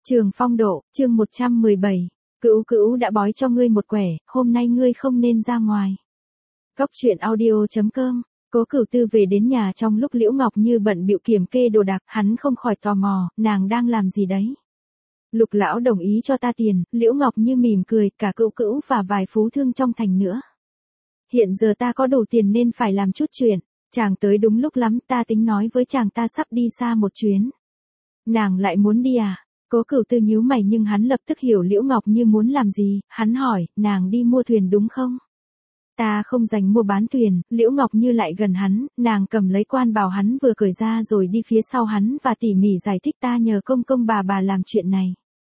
Trường Phong Độ, chương 117. Cữu Cữu đã bói cho ngươi một quẻ, hôm nay ngươi không nên ra ngoài. Cóc truyện audio.com. Cố Cửu Tư về đến nhà trong lúc Liễu Ngọc Như bận bịu kiểm kê đồ đạc, hắn không khỏi tò mò, nàng đang làm gì đấy? Lục lão đồng ý cho ta tiền, Liễu Ngọc Như mỉm cười, cả Cữu Cữu và vài phú thương trong thành nữa. Hiện giờ ta có đủ tiền nên phải làm chút chuyện, chàng tới đúng lúc lắm, ta tính nói với chàng ta sắp đi xa một chuyến. Nàng lại muốn đi à? Cố Cửu Tư nhíu mày nhưng hắn lập tức hiểu Liễu Ngọc Như muốn làm gì, hắn hỏi, nàng đi mua thuyền đúng không? Ta không dành mua bán thuyền, Liễu Ngọc Như lại gần hắn, nàng cầm lấy quan bào hắn vừa cởi ra rồi đi phía sau hắn và tỉ mỉ giải thích ta nhờ công công bà làm chuyện này.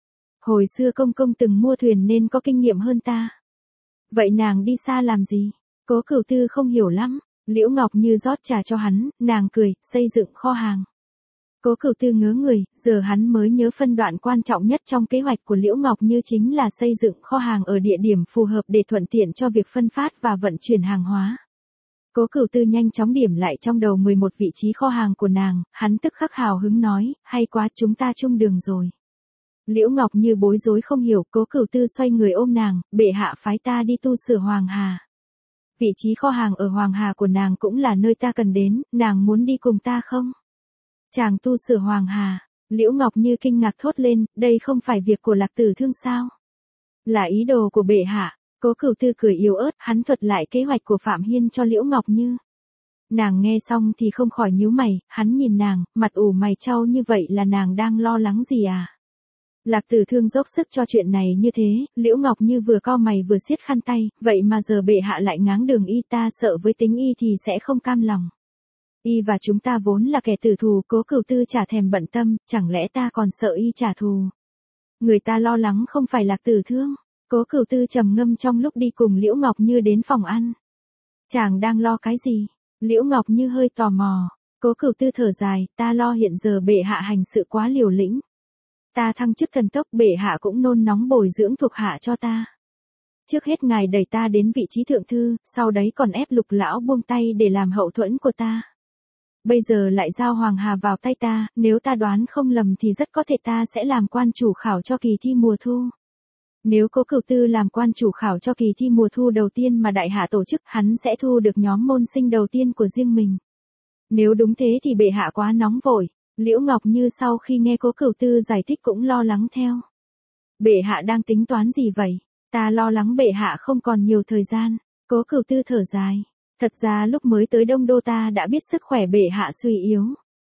Hồi xưa công công từng mua thuyền nên có kinh nghiệm hơn ta. Vậy nàng đi xa làm gì? Cố Cửu Tư không hiểu lắm, Liễu Ngọc Như rót trà cho hắn, nàng cười, xây dựng kho hàng. Cố Cửu Tư ngớ người, giờ hắn mới nhớ phân đoạn quan trọng nhất trong kế hoạch của Liễu Ngọc Như chính là xây dựng kho hàng ở địa điểm phù hợp để thuận tiện cho việc phân phát và vận chuyển hàng hóa. Cố Cửu Tư nhanh chóng điểm lại trong đầu 11 vị trí kho hàng của nàng, hắn tức khắc hào hứng nói, hay quá chúng ta chung đường rồi. Liễu Ngọc Như bối rối không hiểu, Cố Cửu Tư xoay người ôm nàng, bệ hạ phái ta đi tu sửa Hoàng Hà. Vị trí kho hàng ở Hoàng Hà của nàng cũng là nơi ta cần đến, nàng muốn đi cùng ta không? Chàng tu sửa Hoàng Hà, Liễu Ngọc Như kinh ngạc thốt lên, đây không phải việc của Lạc Tử Thương sao? Là ý đồ của bệ hạ. Cố Cửu Tư cười yếu ớt, hắn thuật lại kế hoạch của Phạm Hiên cho Liễu Ngọc Như. Nàng nghe xong thì không khỏi nhíu mày, hắn nhìn nàng, mặt ủ mày chau như vậy là nàng đang lo lắng gì à? Lạc Tử Thương dốc sức cho chuyện này như thế, Liễu Ngọc Như vừa cau mày vừa siết khăn tay, vậy mà giờ bệ hạ lại ngáng đường y, ta sợ với tính y thì sẽ không cam lòng. Y và chúng ta vốn là kẻ tử thù, Cố Cửu Tư chả thèm bận tâm, chẳng lẽ ta còn sợ y trả thù? Người ta lo lắng không phải Lạc Tử Thương. Cố Cửu Tư trầm ngâm trong lúc đi cùng Liễu Ngọc Như đến phòng ăn. Chàng đang lo cái gì? Liễu Ngọc Như hơi tò mò. Cố Cửu Tư thở dài, ta lo hiện giờ bệ hạ hành sự quá liều lĩnh. Ta thăng chức thần tốc, bệ hạ cũng nôn nóng bồi dưỡng thuộc hạ cho ta. Trước hết ngài đẩy ta đến vị trí thượng thư, sau đấy còn ép Lục lão buông tay để làm hậu thuẫn của ta. Bây giờ lại giao Hoàng Hà vào tay ta, nếu ta đoán không lầm thì rất có thể ta sẽ làm quan chủ khảo cho kỳ thi mùa thu. Nếu Cố Cửu Tư làm quan chủ khảo cho kỳ thi mùa thu đầu tiên mà đại hạ tổ chức, hắn sẽ thu được nhóm môn sinh đầu tiên của riêng mình. Nếu đúng thế thì bệ hạ quá nóng vội. Liễu Ngọc Như sau khi nghe Cố Cửu Tư giải thích cũng lo lắng theo. Bệ hạ đang tính toán gì vậy? Ta lo lắng bệ hạ không còn nhiều thời gian. Cố Cửu Tư thở dài. Thật ra lúc mới tới Đông Đô ta đã biết sức khỏe bệ hạ suy yếu.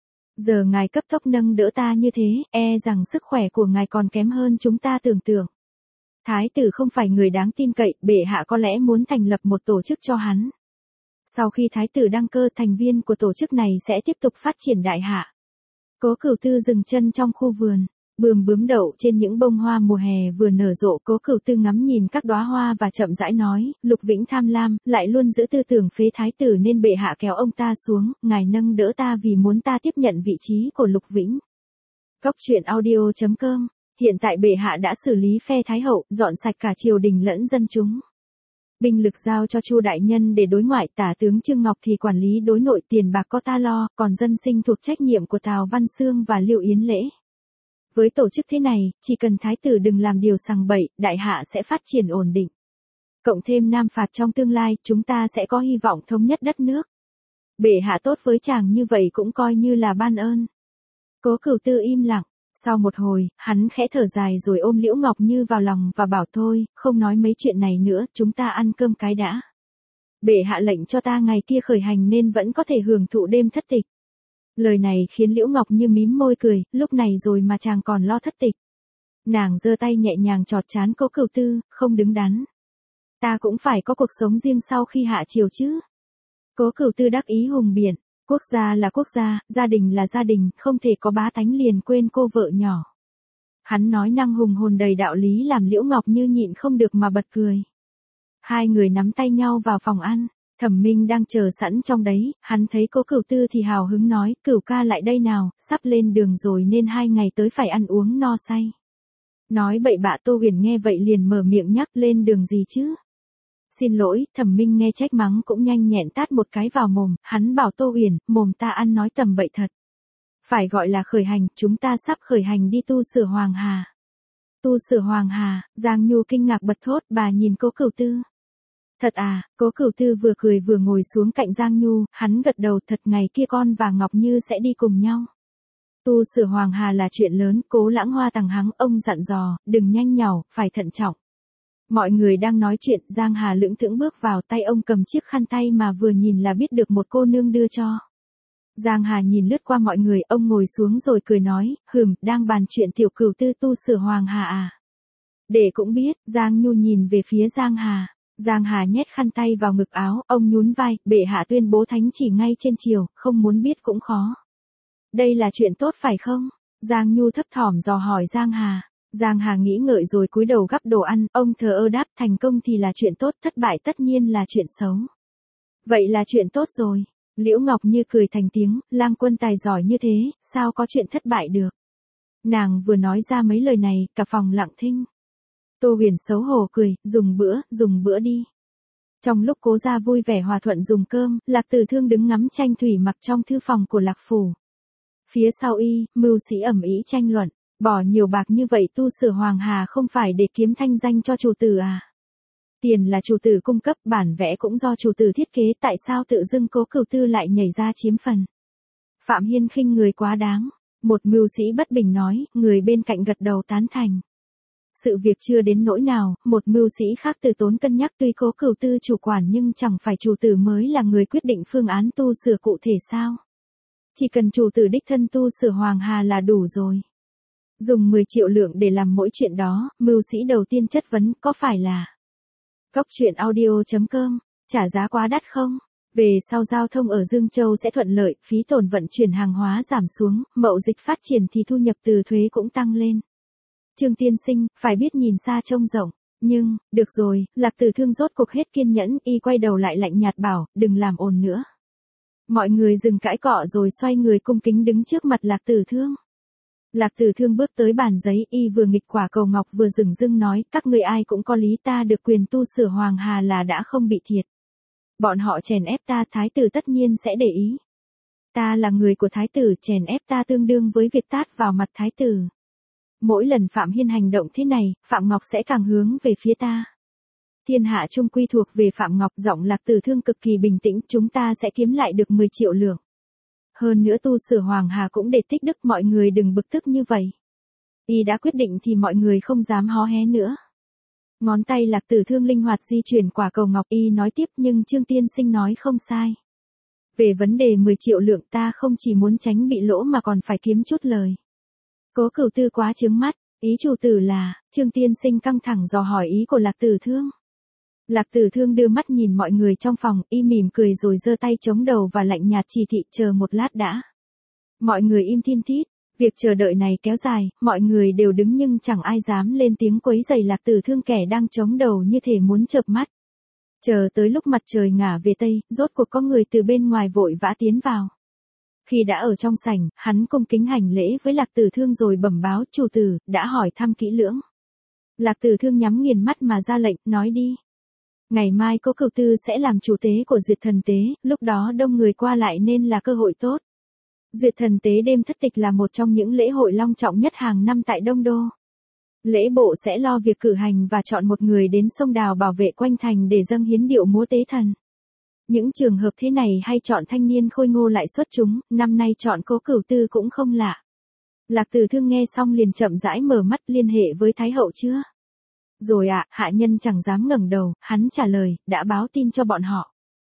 Giờ ngài cấp tốc nâng đỡ ta như thế, e rằng sức khỏe của ngài còn kém hơn chúng ta tưởng tượng. Thái tử không phải người đáng tin cậy, bệ hạ có lẽ muốn thành lập một tổ chức cho hắn. Sau khi thái tử đăng cơ, thành viên của tổ chức này sẽ tiếp tục phát triển đại hạ. Cố Cửu Tư dừng chân trong khu vườn, bướm bướm đậu trên những bông hoa mùa hè vừa nở rộ. Cố Cửu Tư ngắm nhìn các đóa hoa và chậm rãi nói, Lục Vĩnh tham lam, lại luôn giữ tư tưởng phế thái tử nên bệ hạ kéo ông ta xuống, ngài nâng đỡ ta vì muốn ta tiếp nhận vị trí của Lục Vĩnh. Cóc truyện audio.com. Hiện tại bệ hạ đã xử lý phe Thái hậu, dọn sạch cả triều đình lẫn dân chúng. Binh lực giao cho Chu đại nhân để đối ngoại, tả tướng Trương Ngọc thì quản lý đối nội, tiền bạc có ta lo, còn dân sinh thuộc trách nhiệm của Tào Văn Xương và Liêu Yến Lễ. Với tổ chức thế này, chỉ cần thái tử đừng làm điều sằng bậy, đại hạ sẽ phát triển ổn định. Cộng thêm Nam phạt trong tương lai, chúng ta sẽ có hy vọng thống nhất đất nước. Bệ hạ tốt với chàng như vậy cũng coi như là ban ơn. Cố Cửu Tư im lặng. Sau một hồi, hắn khẽ thở dài rồi ôm Liễu Ngọc Như vào lòng và bảo thôi, không nói mấy chuyện này nữa, chúng ta ăn cơm cái đã. Bệ hạ lệnh cho ta ngày kia khởi hành nên vẫn có thể hưởng thụ đêm thất tịch. Lời này khiến Liễu Ngọc Như mím môi cười, lúc này rồi mà chàng còn lo thất tịch. Nàng giơ tay nhẹ nhàng chọt trán Cố Cửu Tư, không đứng đắn. Ta cũng phải có cuộc sống riêng sau khi hạ triều chứ. Cố Cửu Tư đắc ý hùng biện. Quốc gia là quốc gia, gia đình là gia đình, không thể có bá tánh liền quên cô vợ nhỏ. Hắn nói năng hùng hồn đầy đạo lý làm Liễu Ngọc Như nhịn không được mà bật cười. Hai người nắm tay nhau vào phòng ăn, Thẩm Minh đang chờ sẵn trong đấy, hắn thấy Cố Cửu Tư thì hào hứng nói, Cửu ca lại đây nào, sắp lên đường rồi nên 2 ngày tới phải ăn uống no say. Nói bậy bạ. Tô Huyền nghe vậy liền mở miệng nhắc, lên đường gì chứ? Xin lỗi, Thẩm Minh nghe trách mắng cũng nhanh nhẹn tát một cái vào mồm, hắn bảo Tô Huyền, mồm ta ăn nói tầm bậy thật. Phải gọi là khởi hành, chúng ta sắp khởi hành đi tu sửa Hoàng Hà. Tu sửa Hoàng Hà, Giang Nhu kinh ngạc bật thốt, bà nhìn Cố Cửu Tư. Thật à, Cố Cửu Tư vừa cười vừa ngồi xuống cạnh Giang Nhu, hắn gật đầu, thật, ngày kia con và Ngọc Như sẽ đi cùng nhau. Tu sửa Hoàng Hà là chuyện lớn, Cố Lãng Hoa tằng hắng, ông dặn dò, đừng nhanh nhảu, phải thận trọng. Mọi người đang nói chuyện, Giang Hà lững thững bước vào, tay ông cầm chiếc khăn tay mà vừa nhìn là biết được một cô nương đưa cho. Giang Hà nhìn lướt qua mọi người, ông ngồi xuống rồi cười nói, đang bàn chuyện tiểu Cửu Tư tu sửa Hoàng Hà à? Để cũng biết, Giang Nhu nhìn về phía Giang Hà. Giang Hà nhét khăn tay vào ngực áo, ông nhún vai, bệ hạ tuyên bố thánh chỉ ngay trên triều, không muốn biết cũng khó. Đây là chuyện tốt phải không? Giang Nhu thấp thỏm dò hỏi Giang Hà. Giang Hà nghĩ ngợi rồi cúi đầu gắp đồ ăn, ông thờ ơ đáp, thành công thì là chuyện tốt, thất bại tất nhiên là chuyện xấu. Vậy là chuyện tốt rồi. Liễu Ngọc Như cười thành tiếng, Lang Quân tài giỏi như thế, sao có chuyện thất bại được. Nàng vừa nói ra mấy lời này, cả phòng lặng thinh. Tô Huyền xấu hổ cười, dùng bữa đi. Trong lúc Cố gia vui vẻ hòa thuận dùng cơm, Lạc Tử Thương đứng ngắm tranh thủy mặc trong thư phòng của Lạc phủ. Phía sau y, mưu sĩ ầm ĩ tranh luận, bỏ nhiều bạc như vậy tu sửa Hoàng Hà không phải để kiếm thanh danh cho chủ tử à? Tiền là chủ tử cung cấp, bản vẽ cũng do chủ tử thiết kế, tại sao tự dưng Cố Cửu Tư lại nhảy ra chiếm phần? Phạm Hiên khinh người quá đáng. Một mưu sĩ bất bình nói, người bên cạnh gật đầu tán thành. Sự việc chưa đến nỗi nào, một mưu sĩ khác từ tốn cân nhắc, tuy Cố Cửu Tư chủ quản nhưng chẳng phải chủ tử mới là người quyết định phương án tu sửa cụ thể sao? Chỉ cần chủ tử đích thân tu sửa Hoàng Hà là đủ rồi. Dùng 10 triệu lượng để làm mỗi chuyện đó, mưu sĩ đầu tiên chất vấn, có phải là Góc truyện audio.com, trả giá quá đắt không? Về sau giao thông ở Dương Châu sẽ thuận lợi, phí tổn vận chuyển hàng hóa giảm xuống, mậu dịch phát triển thì thu nhập từ thuế cũng tăng lên. Trương tiên sinh, phải biết nhìn xa trông rộng. Nhưng, được rồi, Lạc Tử Thương rốt cuộc hết kiên nhẫn, y quay đầu lại lạnh nhạt bảo, đừng làm ồn nữa. Mọi người dừng cãi cọ rồi xoay người cung kính đứng trước mặt Lạc Tử Thương. Lạc Tử Thương bước tới bàn giấy, y vừa nghịch quả cầu ngọc vừa dửng dưng nói, các người ai cũng có lý, ta được quyền tu sửa Hoàng Hà là đã không bị thiệt. Bọn họ chèn ép ta, thái tử tất nhiên sẽ để ý. Ta là người của thái tử, chèn ép ta tương đương với việc tát vào mặt thái tử. Mỗi lần Phạm Hiên hành động thế này, Phạm Ngọc sẽ càng hướng về phía ta. Thiên hạ chung quy thuộc về Phạm Ngọc, giọng Lạc Tử Thương cực kỳ bình tĩnh, chúng ta sẽ kiếm lại được 10 triệu lượng. Hơn nữa tu sửa Hoàng Hà cũng để tích đức, mọi người đừng bực tức như vậy. Y đã quyết định thì mọi người không dám hó hé nữa. Ngón tay Lạc Tử Thương linh hoạt di chuyển quả cầu ngọc, y nói tiếp, nhưng Trương tiên sinh nói không sai. Về vấn đề 10 triệu lượng ta không chỉ muốn tránh bị lỗ mà còn phải kiếm chút lời. Cố Cửu Tư quá chướng mắt, ý chủ tử là, Trương tiên sinh căng thẳng dò hỏi ý của Lạc Tử Thương. Lạc Tử Thương đưa mắt nhìn mọi người trong phòng, y mỉm cười rồi giơ tay chống đầu và lạnh nhạt chỉ thị, chờ một lát đã. Mọi người im thiên thít, việc chờ đợi này kéo dài, mọi người đều đứng nhưng chẳng ai dám lên tiếng quấy rầy Lạc Tử Thương kẻ đang chống đầu như thể muốn chợp mắt. Chờ tới lúc mặt trời ngả về tây, rốt cuộc có người từ bên ngoài vội vã tiến vào. Khi đã ở trong sảnh, hắn cung kính hành lễ với Lạc Tử Thương rồi bẩm báo, chủ tử, đã hỏi thăm kỹ lưỡng. Lạc Tử Thương nhắm nghiền mắt mà ra lệnh, nói đi. Ngày mai Cố Cửu Tư sẽ làm chủ tế của Duyệt Thần Tế, lúc đó đông người qua lại nên là cơ hội tốt. Duyệt Thần Tế đêm thất tịch là một trong những lễ hội long trọng nhất hàng năm tại Đông Đô. Lễ bộ sẽ lo việc cử hành và chọn một người đến sông Đào bảo vệ quanh thành để dâng hiến điệu múa tế thần. Những trường hợp thế này hay chọn thanh niên khôi ngô lại xuất chúng, năm nay chọn Cố Cửu Tư cũng không lạ. Lạc Tử Thương nghe xong liền chậm rãi mở mắt, liên hệ với Thái hậu chưa? Rồi ạ, hạ nhân chẳng dám ngẩng đầu, hắn trả lời, đã báo tin cho bọn họ.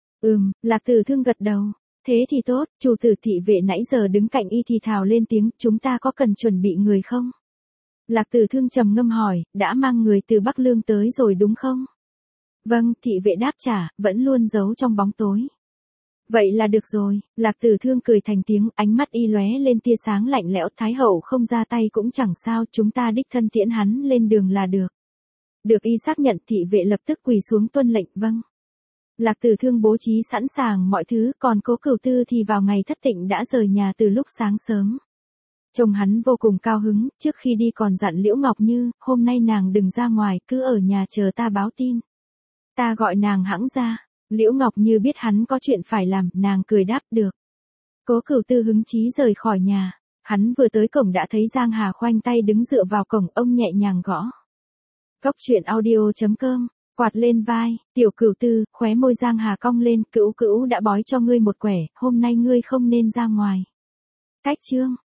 Lạc Tử Thương gật đầu. Thế thì tốt, chủ tử thị vệ nãy giờ đứng cạnh y thì thào lên tiếng, chúng ta có cần chuẩn bị người không? Lạc Tử Thương trầm ngâm hỏi, đã mang người từ Bắc Lương tới rồi đúng không? Vâng, thị vệ đáp trả, vẫn luôn giấu trong bóng tối. Vậy là được rồi, Lạc Tử Thương cười thành tiếng, ánh mắt y lóe lên tia sáng lạnh lẽo, Thái hậu không ra tay cũng chẳng sao, chúng ta đích thân tiễn hắn lên đường là được. Được y xác nhận, thị vệ lập tức quỳ xuống tuân lệnh, vâng. Lạc Tử Thương bố trí sẵn sàng mọi thứ, còn Cố Cửu Tư thì vào ngày thất tịnh đã rời nhà từ lúc sáng sớm. Trông hắn vô cùng cao hứng, trước khi đi còn dặn Liễu Ngọc Như, hôm nay nàng đừng ra ngoài, cứ ở nhà chờ ta báo tin. Ta gọi nàng hẵng ra. Liễu Ngọc Như biết hắn có chuyện phải làm, nàng cười đáp được. Cố Cửu Tư hứng chí rời khỏi nhà. Hắn vừa tới cổng đã thấy Giang Hà khoanh tay đứng dựa vào cổng, ông nhẹ nhàng gõ. Cốc truyện audio.com, quạt lên vai, tiểu cửu tư, khóe môi Giang Hà cong lên, cữu cữu đã bói cho ngươi một quẻ, hôm nay ngươi không nên ra ngoài. Cách chương.